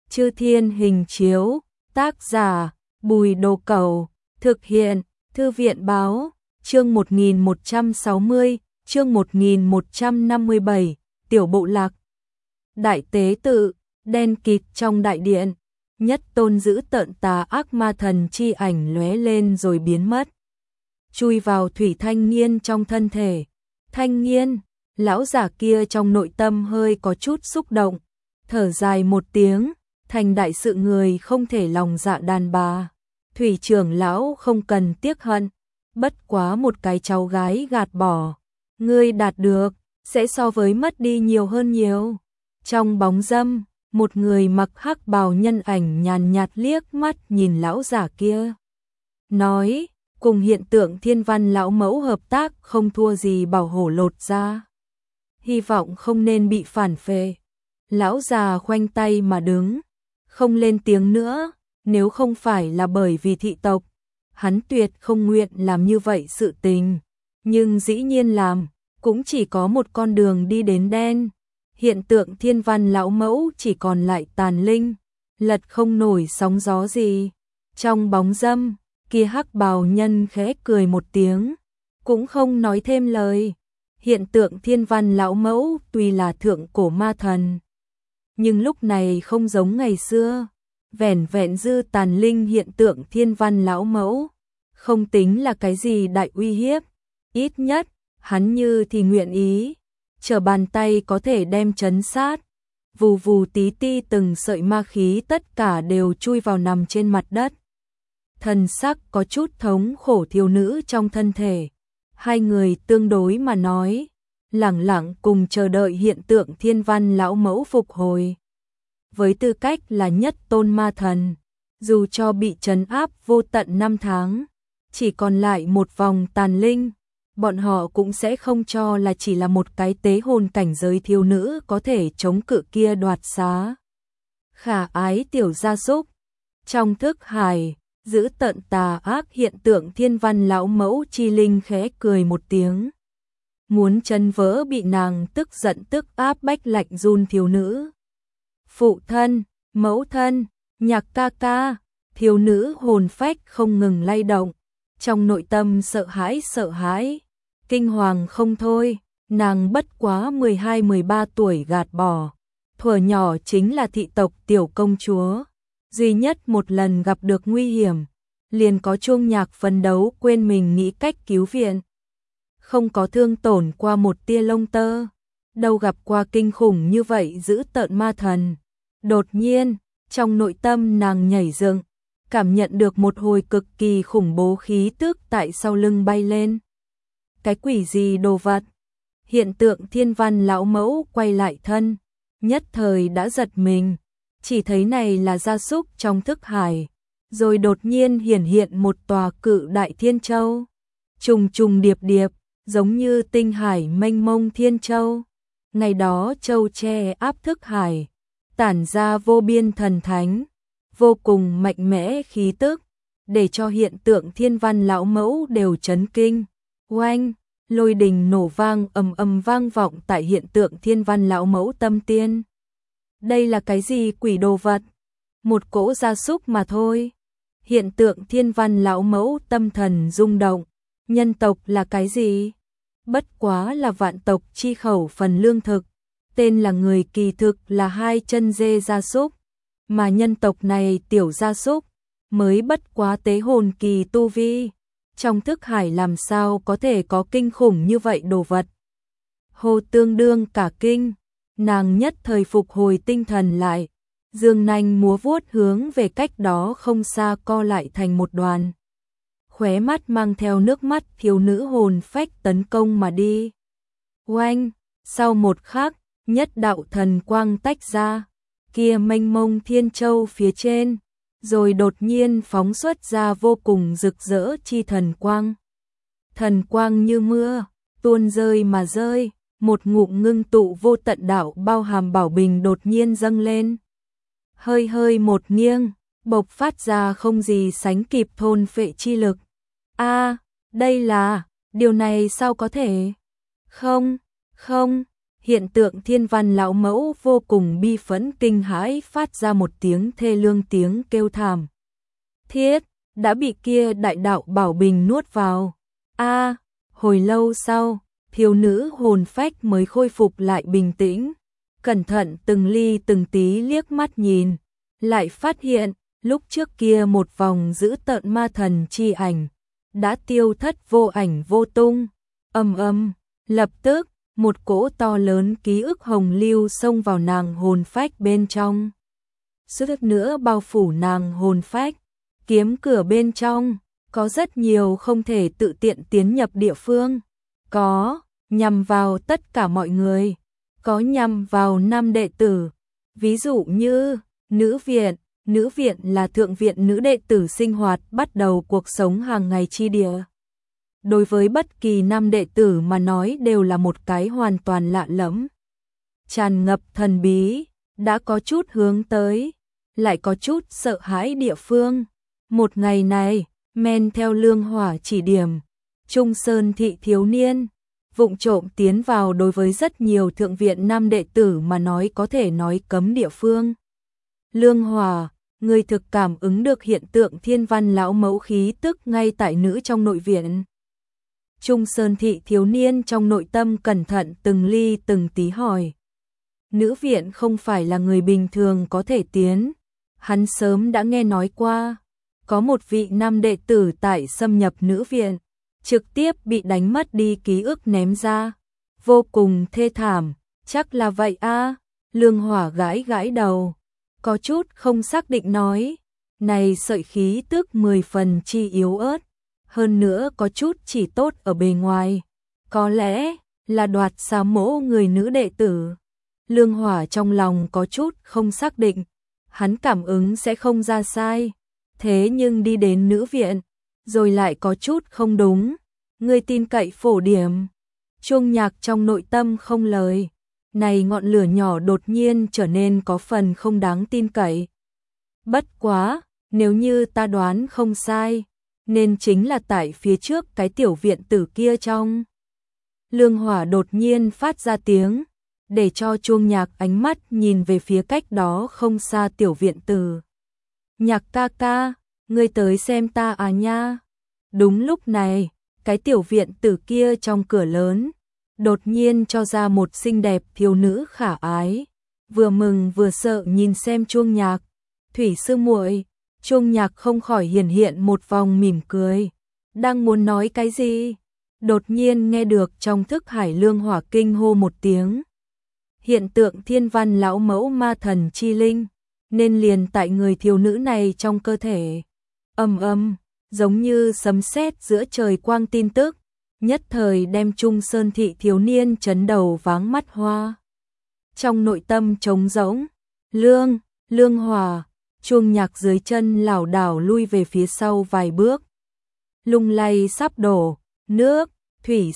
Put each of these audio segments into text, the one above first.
Chư Thiên Hình Chiếu, tác giả Bùi Đồ Cẩu, thực hiện Thư viện Báo, chương 1160, chương 1157, Tiểu Bộ Lạc. Đại tế tự, đen kịt trong đại điện, Nhất Tôn giữ tợn tà ác ma thần chi ảnh lóe lên rồi biến mất. Chui vào Thủy Thanh Nghiên trong thân thể. Thanh Nghiên, lão giả kia trong nội tâm hơi có chút xúc động, thở dài một tiếng, thành đại sự người không thể lòng dạ đàn bà. Thủy trưởng lão không cần tiếc hận, bất quá một cái cháu gái gạt bỏ, ngươi đạt được, sẽ so với mất đi nhiều hơn nhiều. Trong bóng râm, một người mặc hắc bào nhân ảnh nhàn nhạt liếc mắt nhìn lão giả kia. Nói, cùng hiện tượng Thiên Văn lão mẫu hợp tác không thua gì bảo hổ lột ra. Hy vọng không nên bị phản phệ. Lão già khoanh tay mà đứng, không lên tiếng nữa, nếu không phải là bởi vì thị tộc, hắn tuyệt không nguyện làm như vậy sự tình. Nhưng dĩ nhiên làm, cũng chỉ có một con đường đi đến đen. Hiện tượng Thiên Văn lão mẫu chỉ còn lại tàn linh, lật không nổi sóng gió gì. Trong bóng râm, kia hắc bào nhân khẽ cười một tiếng, cũng không nói thêm lời. Hiện tượng Thiên Văn lão mẫu tuy là thượng cổ ma thần, nhưng lúc này không giống ngày xưa, vẻn vẹn dư tàn linh hiện tượng Thiên Văn lão mẫu, không tính là cái gì đại uy hiếp, ít nhất, hắn như thì nguyện ý, trở bàn tay có thể đem trấn sát, vù vù tí ti từng sợi ma khí tất cả đều chui vào nằm trên mặt đất. Thần sắc có chút thống khổ thiếu nữ trong thân thể, hai người tương đối mà nói, lẳng lặng cùng chờ đợi hiện tượng Thiên Văn lão mẫu phục hồi. Với tư cách là nhất tôn ma thần, dù cho bị trấn áp vô tận 5 tháng, chỉ còn lại một vòng tàn linh, bọn họ cũng sẽ không cho là chỉ là một cái tế hồn cảnh giới thiếu nữ có thể chống cự kia đoạt xá. Khả ái tiểu gia súc, trong thức hải, giữ tận tà ác hiện tượng Thiên Văn lão mẫu chi linh khẽ cười một tiếng. Muốn chân vỡ bị nàng tức giận tức áp bách lạnh run thiếu nữ. Phụ thân, mẫu thân, nhạc ca ca, thiếu nữ hồn phách không ngừng lay động, trong nội tâm sợ hãi, kinh hoàng không thôi, nàng bất quá 12-13 tuổi gạt bỏ, thuở nhỏ chính là thị tộc tiểu công chúa, duy nhất một lần gặp được nguy hiểm, liền có chuông nhạc phấn đấu quên mình nghĩ cách cứu viện. Không có thương tổn qua một tia lông tơ, đâu gặp qua kinh khủng như vậy giữ tợn ma thần. Đột nhiên, trong nội tâm nàng nhảy dựng, cảm nhận được một hồi cực kỳ khủng bố khí tức tại sau lưng bay lên. Cái quỷ gì đồ vật? Hiện tượng Thiên Văn lão mẫu quay lại thân, nhất thời đã giật mình, chỉ thấy này là gia súc trong thức hải, rồi đột nhiên hiển hiện một tòa cự đại thiên châu, trùng trùng điệp điệp, giống như tinh hải mênh mông thiên châu. Ngày đó châu che áp thức hải, tản ra vô biên thần thánh, vô cùng mạnh mẽ khí tức, để cho hiện tượng Thiên Văn lão mẫu đều chấn kinh. Oanh, lôi đình nổ vang ầm ầm vang vọng tại hiện tượng Thiên Văn lão mẫu tâm tiên. Đây là cái gì quỷ đồ vật? Một cỗ gia súc mà thôi. Hiện tượng Thiên Văn lão mẫu tâm thần rung động, nhân tộc là cái gì? Bất quá là vạn tộc chi khẩu phần lương thực, tên là người kỳ thực là hai chân dê gia súc, mà nhân tộc này tiểu gia súc, mới bất quá tế hồn kỳ tu vi, trong thức hải làm sao có thể có kinh khủng như vậy đồ vật. Hồ tương đương cả kinh, nàng nhất thời phục hồi tinh thần lại, dương nanh múa vuốt hướng về cách đó không xa co lại thành một đoàn. Khóe mắt mang theo nước mắt thiếu nữ hồn phách tấn công mà đi. Oanh, sau một khắc, nhất đạo thần quang tách ra, kia mênh mông thiên châu phía trên, rồi đột nhiên phóng xuất ra vô cùng rực rỡ chi thần quang. Thần quang như mưa, tuôn rơi mà rơi, một ngụm ngưng tụ vô tận đạo bao hàm bảo bình đột nhiên dâng lên. Hơi hơi một nghiêng, bộc phát ra không gì sánh kịp thôn phệ chi lực. A, đây là, điều này sao có thể? Không, Hiện tượng Thiên Văn lão mẫu vô cùng bi phẫn kinh hãi, phát ra một tiếng thê lương, tiếng kêu thảm thiết, đã bị kia đại đạo bảo bình nuốt vào. Hồi lâu sau, thiếu nữ hồn phách mới khôi phục lại bình tĩnh, cẩn thận từng ly từng tí liếc mắt nhìn, lại phát hiện, lúc trước kia một vòng dữ tợn ma thần chi ảnh, đã tiêu thất vô ảnh vô tung. Lập tức, một cỗ to lớn ký ức hồng lưu xông vào nàng hồn phách bên trong. Suýt nữa bao phủ nàng hồn phách, kiếm cửa bên trong, có rất nhiều không thể tự tiện tiến nhập địa phương. Có nhằm vào tất cả mọi người, có nhằm vào nam đệ tử, ví dụ như nữ viện là thượng viện nữ đệ tử sinh hoạt bắt đầu cuộc sống hàng ngày chi địa. Đối với bất kỳ nam đệ tử mà nói đều là một cái hoàn toàn lạ lẫm, tràn ngập thần bí, đã có chút hướng tới, lại có chút sợ hãi địa phương. Một ngày này, men theo Lương Hỏa chỉ điểm, Trung Sơn thị thiếu niên vụng trộm tiến vào đối với rất nhiều thượng viện nam đệ tử mà nói có thể nói cấm địa phương. Lương Hỏa, người thực cảm ứng được hiện tượng Thiên Văn lão mẫu khí tức ngay tại nữ trong nội viện. Trung Sơn thị thiếu niên trong nội tâm cẩn thận từng ly từng tí hỏi. Nữ viện không phải là người bình thường có thể tiến, hắn sớm đã nghe nói qua. Có một vị nam đệ tử tại xâm nhập nữ viện, trực tiếp bị đánh mất đi ký ức ném ra, vô cùng thê thảm, chắc là vậy a. Lương Hỏa gãi gãi đầu, có chút không xác định nói, này sợi khí tức 10 phần chi yếu ớt, hơn nữa có chút chỉ tốt ở bề ngoài, có lẽ là đoạt xá mỗ người nữ đệ tử. Lương Hỏa trong lòng có chút không xác định, hắn cảm ứng sẽ không ra sai. Thế nhưng đi đến nữ viện, rồi lại có chút không đúng. Ngươi tin cậy phổ điểm. Chuông Nhạc trong nội tâm không lời. Này ngọn lửa nhỏ đột nhiên trở nên có phần không đáng tin cậy. Bất quá, nếu như ta đoán không sai, nên chính là tại phía trước cái tiểu viện tử kia trong. Lương Hỏa đột nhiên phát ra tiếng, để cho Chuông Nhạc ánh mắt nhìn về phía cách đó không xa tiểu viện tử. Nhạc ca ca, ngươi tới xem ta à nha. Đúng lúc này, cái tiểu viện tử kia trong cửa lớn, đột nhiên cho ra một xinh đẹp thiếu nữ khả ái, vừa mừng vừa sợ nhìn xem Chuông Nhạc. Thủy sư muội. Chuông Nhạc không khỏi hiện một vòng mỉm cười, đang muốn nói cái gì, đột nhiên nghe được trong thức hải Lương Hỏa kinh hô một tiếng. Hiện tượng Thiên Văn lão mẫu ma thần chi linh, nên liền tại người thiếu nữ này trong cơ thể. Giống như sấm sét giữa trời quang tin tức, nhất thời đem Trung Sơn thị thiếu niên chấn đầu váng mắt hoa. Trong nội tâm trống rỗng, Lương Hỏa, Chuông Nhạc dưới chân lảo đảo lui về phía sau vài bước. Lung lay sắp đổ, nước, Thủy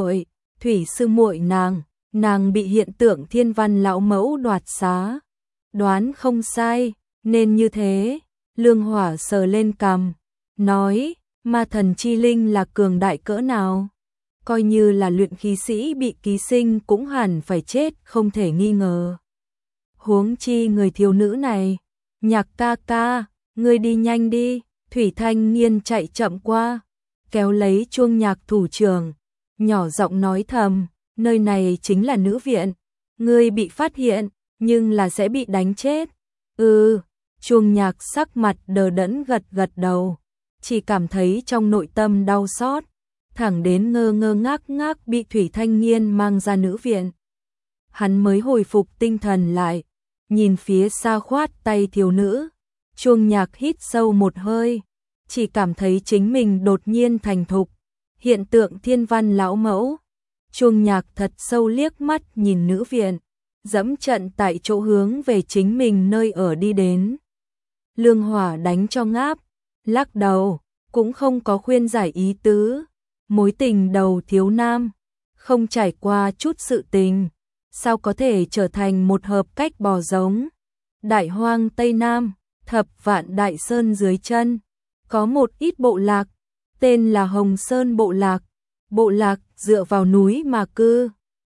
sư muội nàng bị hiện tượng Thiên Văn lão mẫu đoạt xá. Đoán không sai, nên như thế. Lương Hỏa sờ lên cằm, nói, ma thần chi linh là cường đại cỡ nào? Coi như là luyện khí sĩ bị ký sinh cũng hẳn phải chết không thể nghi ngờ. Huống chi người thiếu nữ này. Nhạc ca ca, ngươi đi nhanh đi. Thủy Thanh Nghiên chạy chậm qua, kéo lấy Chuông Nhạc thủ trưởng, nhỏ giọng nói thầm, nơi này chính là nữ viện, ngươi bị phát hiện, nhưng là sẽ bị đánh chết. Chuông Nhạc sắc mặt đờ đẫn gật đầu, chỉ cảm thấy trong nội tâm đau xót, thẳng đến ngơ ngác bị Thủy Thanh Nghiên mang ra nữ viện. Hắn mới hồi phục tinh thần lại, nhìn phía xa khoát tay thiếu nữ. Chuông Nhạc hít sâu một hơi, chỉ cảm thấy chính mình đột nhiên thành thục. Hiện tượng Thiên Văn lão mẫu. Chuông Nhạc thật sâu liếc mắt nhìn nữ viện, dẫm trận tại chỗ hướng về chính mình nơi ở đi đến. Lương Hỏa đánh cho ngáp, lắc đầu, cũng không có khuyên giải ý tứ. Mối tình đầu thiếu nam, không trải qua chút sự tình, sao có thể trở thành một hợp cách bò giống. Đại hoang Tây Nam, thập vạn đại sơn dưới chân, có một ít bộ lạc, tên là Hồng Sơn bộ lạc. Bộ lạc dựa vào núi mà cư,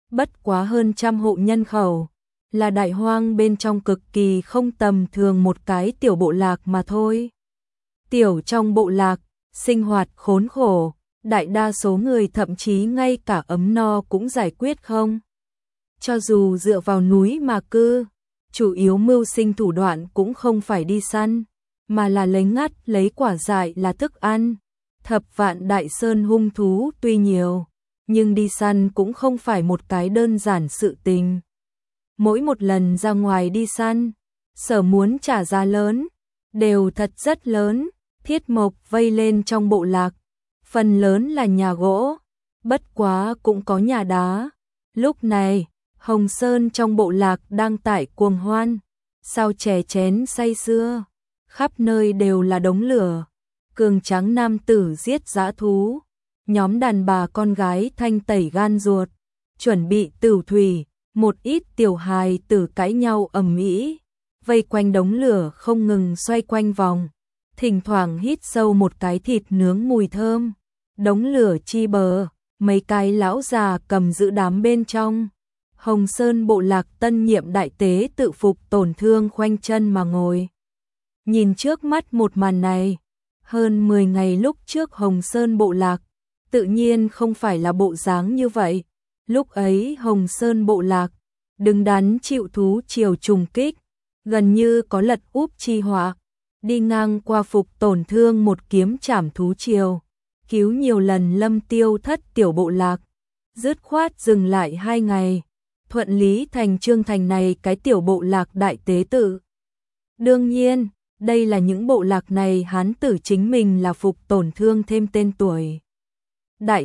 bất quá hơn 100 hộ nhân khẩu, là đại hoang bên trong cực kỳ không tầm thường một cái tiểu bộ lạc mà thôi. Tiểu trong bộ lạc, sinh hoạt khốn khổ, đại đa số người thậm chí ngay cả ấm no cũng giải quyết không. Cho dù dựa vào núi mà cư, chủ yếu mưu sinh thủ đoạn cũng không phải đi săn, mà là lấy ngắt lấy quả dại là thức ăn. Thập Vạn Đại Sơn hung thú tuy nhiều, nhưng đi săn cũng không phải một cái đơn giản sự tình. Mỗi một lần ra ngoài đi săn, Sở muốn trả giá lớn, đều thật rất lớn, thiết mộc vây lên trong bộ lạc, phần lớn là nhà gỗ, bất quá cũng có nhà đá. Lúc này, Hồng Sơn trong bộ lạc đang tại cuồng hoan, sao chè chén say sưa, khắp nơi đều là đống lửa, cường tráng nam tử giết dã thú, nhóm đàn bà con gái thanh tẩy gan ruột, chuẩn bị tửu thủy, một ít tiểu hài tử cãi nhau ầm ĩ, vây quanh đống lửa không ngừng xoay quanh vòng, thỉnh thoảng hít sâu một cái thịt nướng mùi thơm. Đống lửa chi bờ, mấy cái lão già cầm giữ đám bên trong. Hồng Sơn bộ lạc tân nhiệm đại tế tự Phục Tổn Thương khoanh chân mà ngồi. Nhìn trước mắt một màn này, hơn 10 ngày lúc trước Hồng Sơn bộ lạc, tự nhiên không phải là bộ dáng như vậy. Lúc ấy Hồng Sơn bộ lạc, đứng đắn chịu thú chiều trùng kích, gần như có lật úp chi họa, đi ngang qua Phục Tổn Thương một kiếm chảm thú chiều, cứu nhiều lần lâm tiêu thất tiểu bộ lạc, dứt khoát dừng lại 2 ngày, thuận lý thành chương thành này cái tiểu bộ lạc đại tế tự. Đương nhiên, đây là những bộ lạc này hán tử chính mình là Phục Tổn Thương thêm tên tuổi. Đại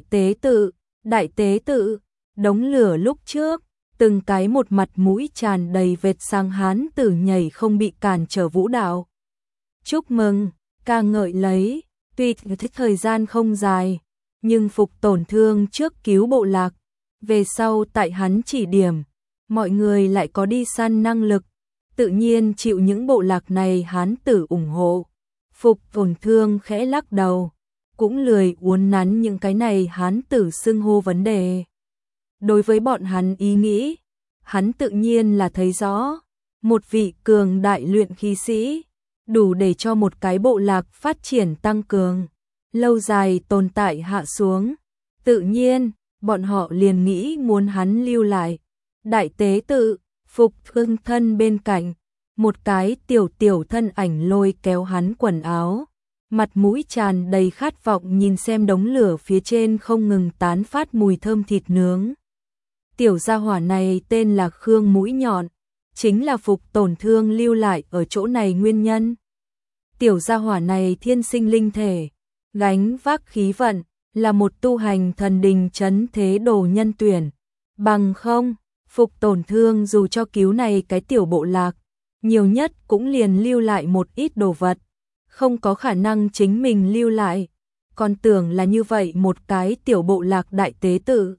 tế tự, đống lửa lúc trước, từng cái một mặt mũi tràn đầy vệt sang hán tử nhảy không bị cản trở vũ đạo. Chúc mừng, ca ngợi lấy, tuy thích thời gian không dài, nhưng Phục Tổn Thương trước cứu bộ lạc, về sau tại hắn chỉ điểm, mọi người lại có đi săn năng lực, tự nhiên chịu những bộ lạc này hán tử ủng hộ. Phục Tổn Thương khẽ lắc đầu, cũng lười uốn nắn những cái này hán tử xưng hô vấn đề. Đối với bọn hắn ý nghĩ, hắn tự nhiên là thấy rõ, một vị cường đại luyện khí sĩ, đủ để cho một cái bộ lạc phát triển tăng cường, lâu dài tồn tại hạ xuống. Tự nhiên, bọn họ liền nghĩ muốn hắn lưu lại. Đại tế tự, Phục Thương thân bên cạnh, một cái tiểu thân ảnh lôi kéo hắn quần áo, mặt mũi tràn đầy khát vọng nhìn xem đống lửa phía trên không ngừng tán phát mùi thơm thịt nướng. Tiểu gia hỏa này tên là Khương Mũi Nhọn, chính là Phục Tổn Thương lưu lại ở chỗ này nguyên nhân. Tiểu gia hỏa này thiên sinh linh thể, gánh vác khí vận, là một tu hành thần đình trấn thế đồ nhân tuyển. Bằng không, Phục Tổn Thương dù cho cứu này cái tiểu bộ lạc, nhiều nhất cũng liền lưu lại một ít đồ vật, không có khả năng chính mình lưu lại, còn tưởng là như vậy một cái tiểu bộ lạc đại tế tự.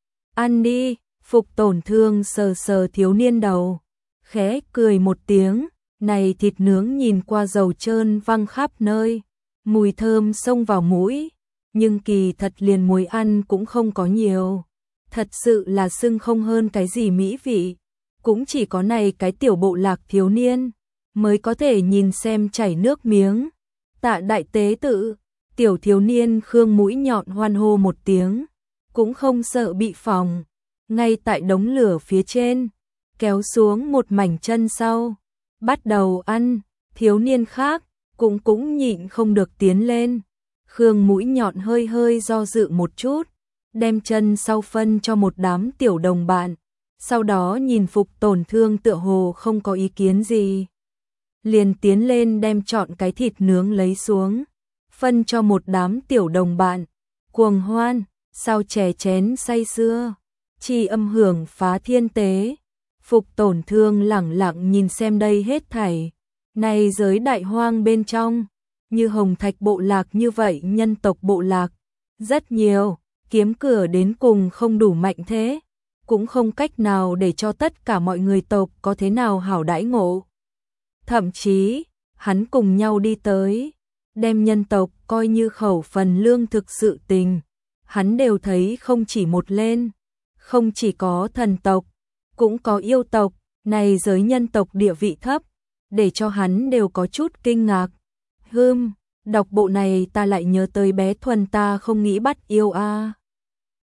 Ăn đi, Phục Tổn Thương sờ sờ thiếu niên đầu, khẽ cười một tiếng, này thịt nướng nhìn qua dầu trơn văng khắp nơi, mùi thơm xông vào mũi, nhưng kỳ thật liền muối ăn cũng không có nhiều, thật sự là xưng không hơn cái gì mỹ vị, cũng chỉ có này cái tiểu bộ lạc thiếu niên mới có thể nhìn xem chảy nước miếng. Tạ đại tế tự, tiểu thiếu niên Khương Mũi Nhọn hoan hô một tiếng, cũng không sợ bị phỏng, ngay tại đống lửa phía trên, kéo xuống một mảnh chân sau, bắt đầu ăn. Thiếu niên khác cũng nhịn không được tiến lên. Khương Mũi Nhọn hơi do dự một chút, đem chân sau phân cho một đám tiểu đồng bạn, sau đó nhìn Phục Tổn Thương tựa hồ không có ý kiến gì, liền tiến lên đem trọn cái thịt nướng lấy xuống, phân cho một đám tiểu đồng bạn. Cuồng hoan, sao chè chén say sưa, chi âm hưởng phá thiên tế. Phục Tổn Thương lẳng lặng nhìn xem đây hết thảy. Này giới đại hoang bên trong, như Hồng Thạch bộ lạc như vậy nhân tộc bộ lạc, rất nhiều, kiếm cửa đến cùng không đủ mạnh thế, cũng không cách nào để cho tất cả mọi người tộc có thế nào hảo đãi ngộ. Thậm chí, hắn cùng nhau đi tới, đem nhân tộc coi như khẩu phần lương thực sự tình, hắn đều thấy không chỉ một lên. không chỉ có thần tộc, cũng có yêu tộc, này giới nhân tộc địa vị thấp, để cho hắn đều có chút kinh ngạc. Đọc bộ này ta lại nhớ tới bé Thuần ta không nghĩ bắt yêu a.